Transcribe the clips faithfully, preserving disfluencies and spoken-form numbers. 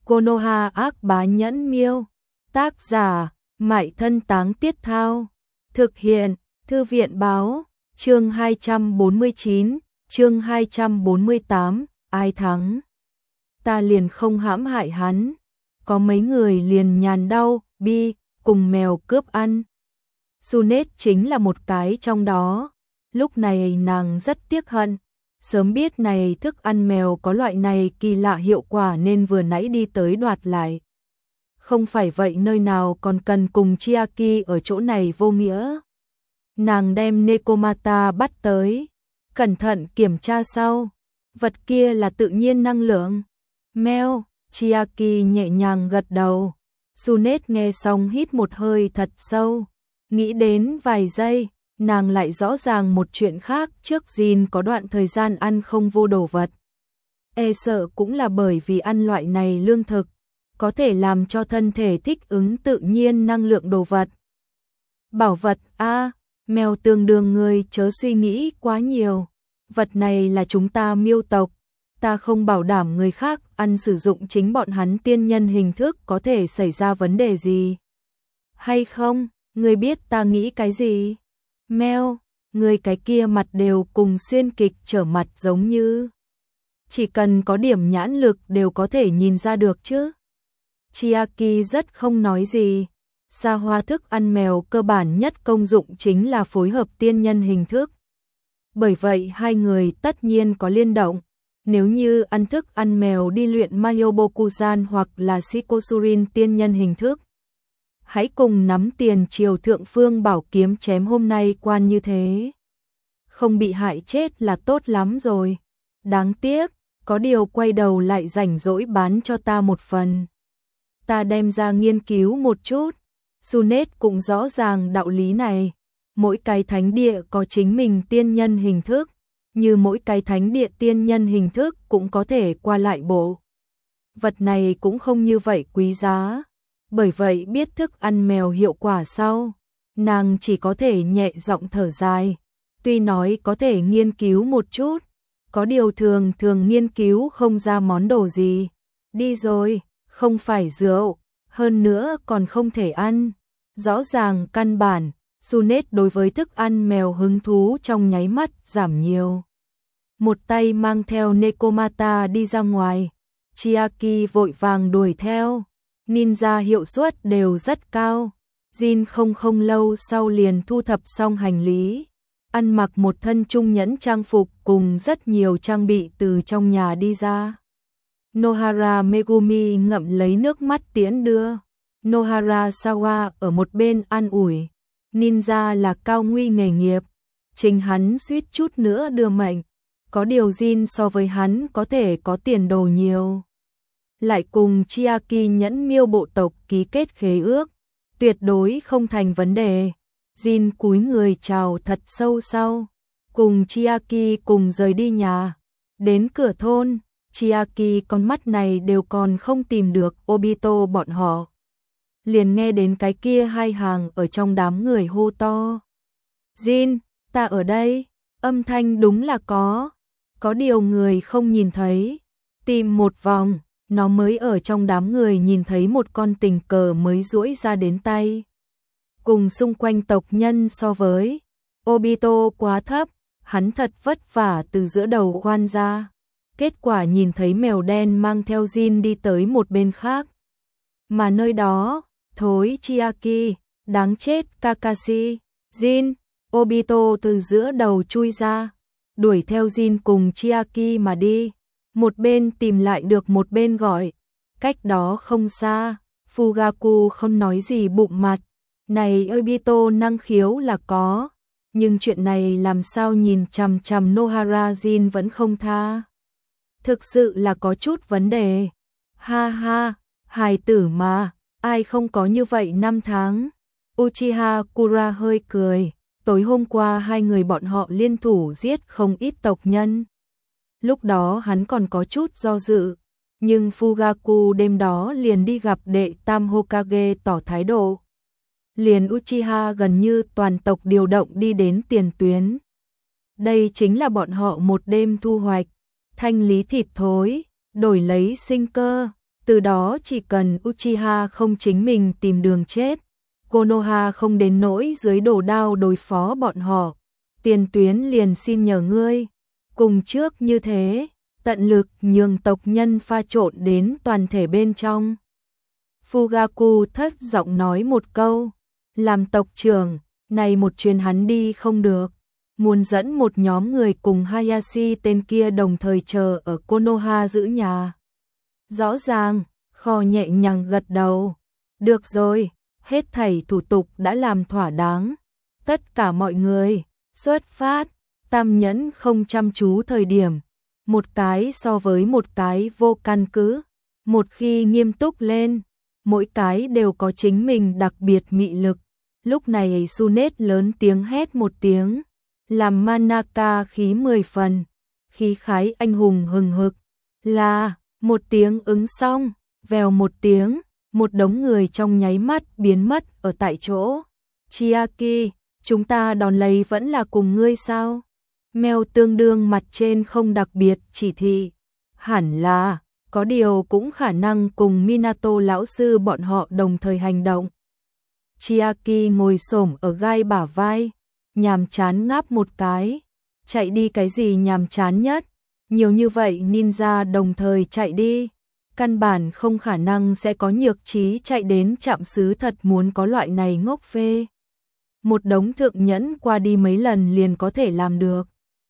Konoha ác bá nhẫn miêu. Tác giả, Mại Thân Táng Tiết Thao. Thực hiện, Thư viện báo. Chương hai trăm bốn mươi chín, chương hai trăm bốn mươi tám, ai thắng? Ta liền không hãm hại hắn. Có mấy người liền nhàn đau, bi, cùng mèo cướp ăn. Junet chính là một cái trong đó. Lúc này nàng rất tiếc hận. Sớm biết này thức ăn mèo có loại này kỳ lạ hiệu quả nên vừa nãy đi tới đoạt lại. Không phải vậy nơi nào còn cần cùng Chiaki ở chỗ này vô nghĩa. Nàng đem Nekomata bắt tới. Cẩn thận kiểm tra sau. Vật kia là tự nhiên năng lượng. Mèo, Chiaki nhẹ nhàng gật đầu. Junet nghe xong hít một hơi thật sâu. Nghĩ đến vài giây. Nàng lại rõ ràng một chuyện khác, trước Jin có đoạn thời gian ăn không vô đồ vật. E sợ cũng là bởi vì ăn loại này lương thực, có thể làm cho thân thể thích ứng tự nhiên năng lượng đồ vật. Bảo vật a, mèo tương đương người chớ suy nghĩ quá nhiều. Vật này là chúng ta miêu tộc, ta không bảo đảm người khác ăn sử dụng chính bọn hắn tiên nhân hình thức có thể xảy ra vấn đề gì. Hay không, người biết ta nghĩ cái gì? Mèo, người cái kia mặt đều cùng xuyên kịch trở mặt giống như. Chỉ cần có điểm nhãn lực đều có thể nhìn ra được chứ. Chiaki rất không nói gì. Sa hoa thức ăn mèo cơ bản nhất công dụng chính là phối hợp tiên nhân hình thức. Bởi vậy hai người tất nhiên có liên động. Nếu như ăn thức ăn mèo đi luyện Mayobokusan hoặc là Shikosurin tiên nhân hình thức. Hãy cùng nắm tiền triều thượng phương bảo kiếm chém hôm nay quan như thế. Không bị hại chết là tốt lắm rồi. Đáng tiếc, có điều quay đầu lại rảnh rỗi bán cho ta một phần. Ta đem ra nghiên cứu một chút. Junet cũng rõ ràng đạo lý này. Mỗi cái thánh địa có chính mình tiên nhân hình thức. Như mỗi cái thánh địa tiên nhân hình thức cũng có thể qua lại bộ. Vật này cũng không như vậy quý giá. Bởi vậy biết thức ăn mèo hiệu quả sau, nàng chỉ có thể nhẹ giọng thở dài. Tuy nói có thể nghiên cứu một chút, có điều thường thường nghiên cứu không ra món đồ gì. Đi rồi, không phải rượu, hơn nữa còn không thể ăn. Rõ ràng căn bản, Junet đối với thức ăn mèo hứng thú trong nháy mắt giảm nhiều. Một tay mang theo Nekomata đi ra ngoài, Chiaki vội vàng đuổi theo. Ninja hiệu suất đều rất cao. Jin không không lâu sau liền thu thập xong hành lý, ăn mặc một thân trung nhẫn trang phục cùng rất nhiều trang bị từ trong nhà đi ra. Nohara Megumi ngậm lấy nước mắt tiễn đưa. Nohara Sawa ở một bên an ủi. Ninja là cao nguy nghề nghiệp, chính hắn suýt chút nữa đưa mệnh. Có điều Jin so với hắn có thể có tiền đồ nhiều. Lại cùng Chiaki nhẫn miêu bộ tộc ký kết khế ước, tuyệt đối không thành vấn đề. Jin cúi người chào thật sâu sau, cùng Chiaki cùng rời đi nhà. Đến cửa thôn, Chiaki con mắt này đều còn không tìm được Obito bọn họ. Liền nghe đến cái kia hai hàng ở trong đám người hô to. Jin, ta ở đây, âm thanh đúng là có. Có điều người không nhìn thấy, tìm một vòng. Nó mới ở trong đám người nhìn thấy một con tình cờ mới duỗi ra đến tay. Cùng xung quanh tộc nhân so với, Obito quá thấp, hắn thật vất vả từ giữa đầu khoan ra. Kết quả nhìn thấy mèo đen mang theo Jin đi tới một bên khác. Mà nơi đó, thối Chiaki, đáng chết Kakashi, Jin, Obito từ giữa đầu chui ra, đuổi theo Jin cùng Chiaki mà đi. Một bên tìm lại được một bên gọi. Cách đó không xa, Fugaku không nói gì bụng mặt. Này Obito năng khiếu là có, nhưng chuyện này làm sao nhìn chằm chằm Nohara Jin vẫn không tha. Thực sự là có chút vấn đề. Ha ha, hài tử mà, ai không có như vậy năm tháng. Uchiha Kura hơi cười. Tối hôm qua hai người bọn họ liên thủ giết không ít tộc nhân. Lúc đó hắn còn có chút do dự, nhưng Fugaku đêm đó liền đi gặp đệ tam Hokage tỏ thái độ. Liền Uchiha gần như toàn tộc điều động đi đến tiền tuyến. Đây chính là bọn họ một đêm thu hoạch, thanh lý thịt thối, đổi lấy sinh cơ. Từ đó chỉ cần Uchiha không chính mình tìm đường chết, Konoha không đến nỗi dưới đổ đao đối phó bọn họ. Tiền tuyến liền xin nhờ ngươi, cùng trước như thế, tận lực nhường tộc nhân pha trộn đến toàn thể bên trong. Fugaku thất giọng nói một câu, làm tộc trưởng, này một chuyến hắn đi không được, muốn dẫn một nhóm người cùng Hayashi tên kia đồng thời chờ ở Konoha giữ nhà. Rõ ràng, Kho nhẹ nhàng gật đầu, được rồi, hết thảy thủ tục đã làm thỏa đáng, tất cả mọi người, xuất phát. Tam Nhẫn không chăm chú thời điểm, một cái so với một cái vô căn cứ, một khi nghiêm túc lên, mỗi cái đều có chính mình đặc biệt mị lực. Lúc này Sunet lớn tiếng hét một tiếng, làm Manaka khí mười phần, khí khái anh hùng hừng hực, là một tiếng ứng xong, vèo một tiếng, một đống người trong nháy mắt biến mất ở tại chỗ. Chiaki, chúng ta đón lấy vẫn là cùng ngươi sao? Mèo tương đương mặt trên không đặc biệt chỉ thị, hẳn là, có điều cũng khả năng cùng Minato lão sư bọn họ đồng thời hành động. Chiaki ngồi xổm ở gai bả vai, nhàm chán ngáp một cái, chạy đi cái gì nhàm chán nhất, nhiều như vậy ninja đồng thời chạy đi, căn bản không khả năng sẽ có nhược trí chạy đến trạm xứ thật muốn có loại này ngốc phê. Một đống thượng nhẫn qua đi mấy lần liền có thể làm được.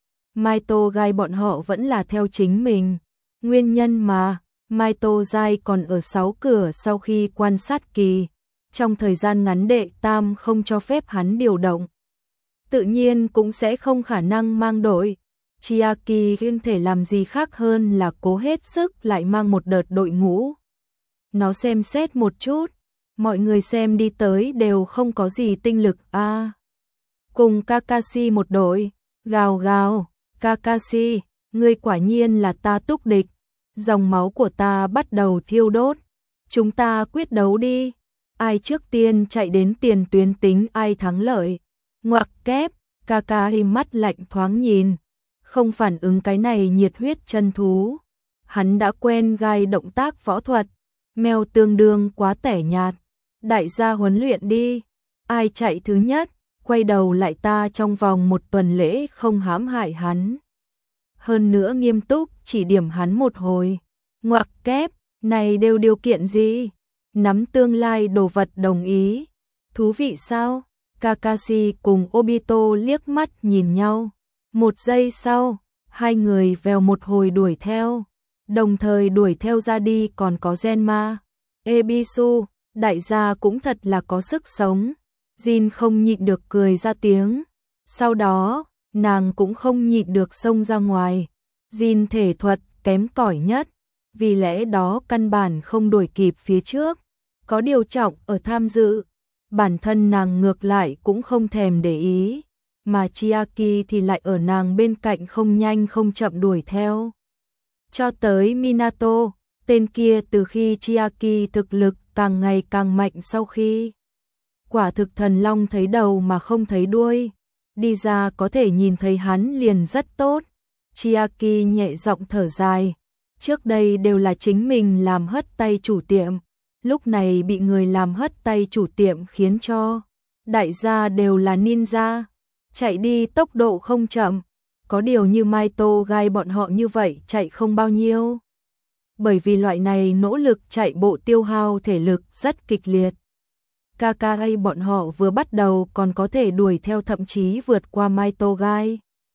Maito gai bọn họ vẫn là theo chính mình, nguyên nhân mà, Maito Gai còn ở sáu cửa sau khi quan sát kỳ, trong thời gian ngắn đệ tam không cho phép hắn điều động. Tự nhiên cũng sẽ không khả năng mang đội. Chiaki không thể làm gì khác hơn là cố hết sức lại mang một đợt đội ngũ. Nó xem xét một chút, mọi người xem đi tới đều không có gì tinh lực a. À, cùng Kakashi một đội, gào gào, Kakashi, ngươi quả nhiên là ta túc địch. Dòng máu của ta bắt đầu thiêu đốt. Chúng ta quyết đấu đi. Ai trước tiên chạy đến tiền tuyến tính ai thắng lợi. Ngoặc kép, Kakashi mắt lạnh thoáng nhìn. Không phản ứng cái này nhiệt huyết chân thú. Hắn đã quen gai động tác võ thuật. Mèo tương đương quá tẻ nhạt. Đại gia huấn luyện đi. Ai chạy thứ nhất, quay đầu lại ta trong vòng một tuần lễ không hãm hại hắn. Hơn nữa nghiêm túc chỉ điểm hắn một hồi. Ngoặc kép, này đều điều kiện gì? Nắm tương lai đồ vật đồng ý. Thú vị sao? Kakashi cùng Obito liếc mắt nhìn nhau. Một giây sau, hai người vèo một hồi đuổi theo. Đồng thời đuổi theo ra đi còn có Genma. Ebisu, đại gia cũng thật là có sức sống. Jin không nhịn được cười ra tiếng. Sau đó, nàng cũng không nhịn được xông ra ngoài. Jin thể thuật kém cỏi nhất, vì lẽ đó căn bản không đuổi kịp phía trước. Có điều trọng ở tham dự, bản thân nàng ngược lại cũng không thèm để ý, mà Chiaki thì lại ở nàng bên cạnh không nhanh không chậm đuổi theo. Cho tới Minato, tên kia từ khi Chiaki thực lực càng ngày càng mạnh sau khi quả thực thần long thấy đầu mà không thấy đuôi. Đi ra có thể nhìn thấy hắn liền rất tốt. Chiaki nhẹ giọng thở dài. Trước đây đều là chính mình làm hất tay chủ tiệm. Lúc này bị người làm hất tay chủ tiệm khiến cho đại gia đều là ninja. Chạy đi tốc độ không chậm. Có điều như Maito gai bọn họ như vậy chạy không bao nhiêu. Bởi vì loại này nỗ lực chạy bộ tiêu hao thể lực rất kịch liệt. Kakashi bọn họ vừa bắt đầu còn có thể đuổi theo thậm chí vượt qua Maito gai.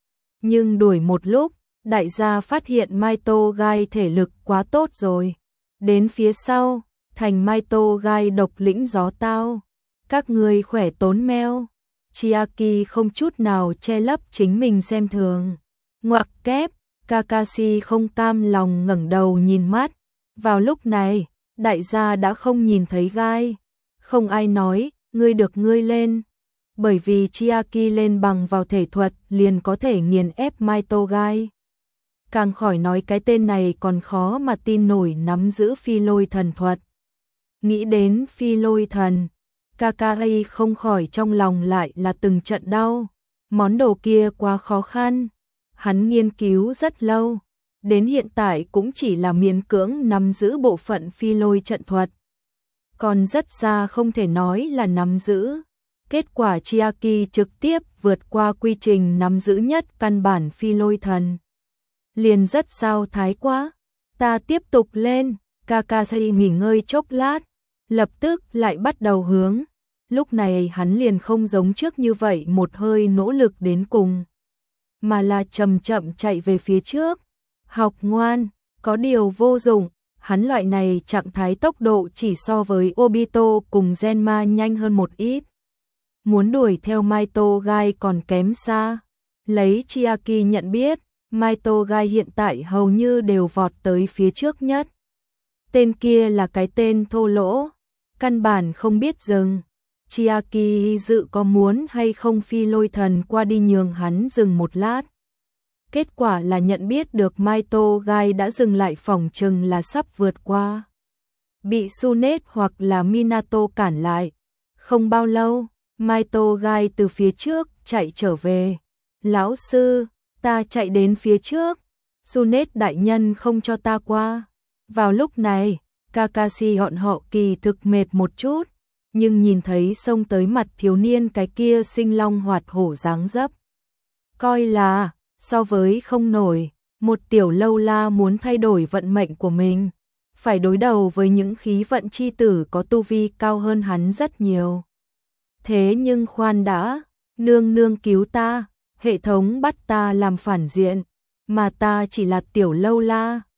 Nhưng đuổi một lúc, đại gia phát hiện Maito gai thể lực quá tốt rồi. Đến phía sau, thành Maito gai độc lĩnh gió tao. Các người khỏe tốn meo. Chiaki không chút nào che lấp chính mình xem thường. Ngoặc kép, Kakashi không cam lòng ngẩng đầu nhìn mắt. Vào lúc này, đại gia đã không nhìn thấy gai. Không ai nói, ngươi được ngươi lên. Bởi vì Chiaki lên bằng vào thể thuật liền có thể nghiền ép Maito gai. Càng khỏi nói cái tên này còn khó mà tin nổi nắm giữ phi lôi thần thuật. Nghĩ đến phi lôi thần, Kakashi không khỏi trong lòng lại là từng trận đau. Món đồ kia quá khó khăn. Hắn nghiên cứu rất lâu. đến hiện tại cũng chỉ là miễn cưỡng nắm giữ bộ phận phi lôi trận thuật. Còn rất xa không thể nói là nắm giữ. Kết quả Chiaki trực tiếp vượt qua quy trình nắm giữ nhất căn bản phi lôi thần. Liền rất sao thái quá. Ta tiếp tục lên, Kakashi nghỉ ngơi chốc lát, lập tức lại bắt đầu hướng. Lúc này hắn liền không giống trước như vậy một hơi nỗ lực đến cùng, mà là chậm chậm chạy về phía trước. Học ngoan, có điều vô dụng, hắn loại này trạng thái tốc độ chỉ so với Obito cùng Genma nhanh hơn một ít. Muốn đuổi theo Maito Gai còn kém xa. Lấy Chiaki nhận biết, Maito Gai hiện tại hầu như đều vọt tới phía trước nhất. Tên kia là cái tên thô lỗ, căn bản không biết dừng. Chiaki dự có muốn hay không phi lôi thần qua đi nhường hắn dừng một lát. Kết quả là nhận biết được Maito Gai đã dừng lại, phỏng chừng là sắp vượt qua. Bị Tsunade hoặc là Minato cản lại. Không bao lâu, Maito Gai từ phía trước chạy trở về. Lão sư, ta chạy đến phía trước, Tsunade đại nhân không cho ta qua. Vào lúc này, Kakashi họn họ kỳ thực mệt một chút, nhưng nhìn thấy xông tới mặt thiếu niên cái kia sinh long hoạt hổ dáng dấp. Coi là, so với không nổi, một tiểu lâu la muốn thay đổi vận mệnh của mình, phải đối đầu với những khí vận chi tử có tu vi cao hơn hắn rất nhiều. Thế nhưng khoan đã, nương nương cứu ta, hệ thống bắt ta làm phản diện, mà ta chỉ là tiểu lâu la,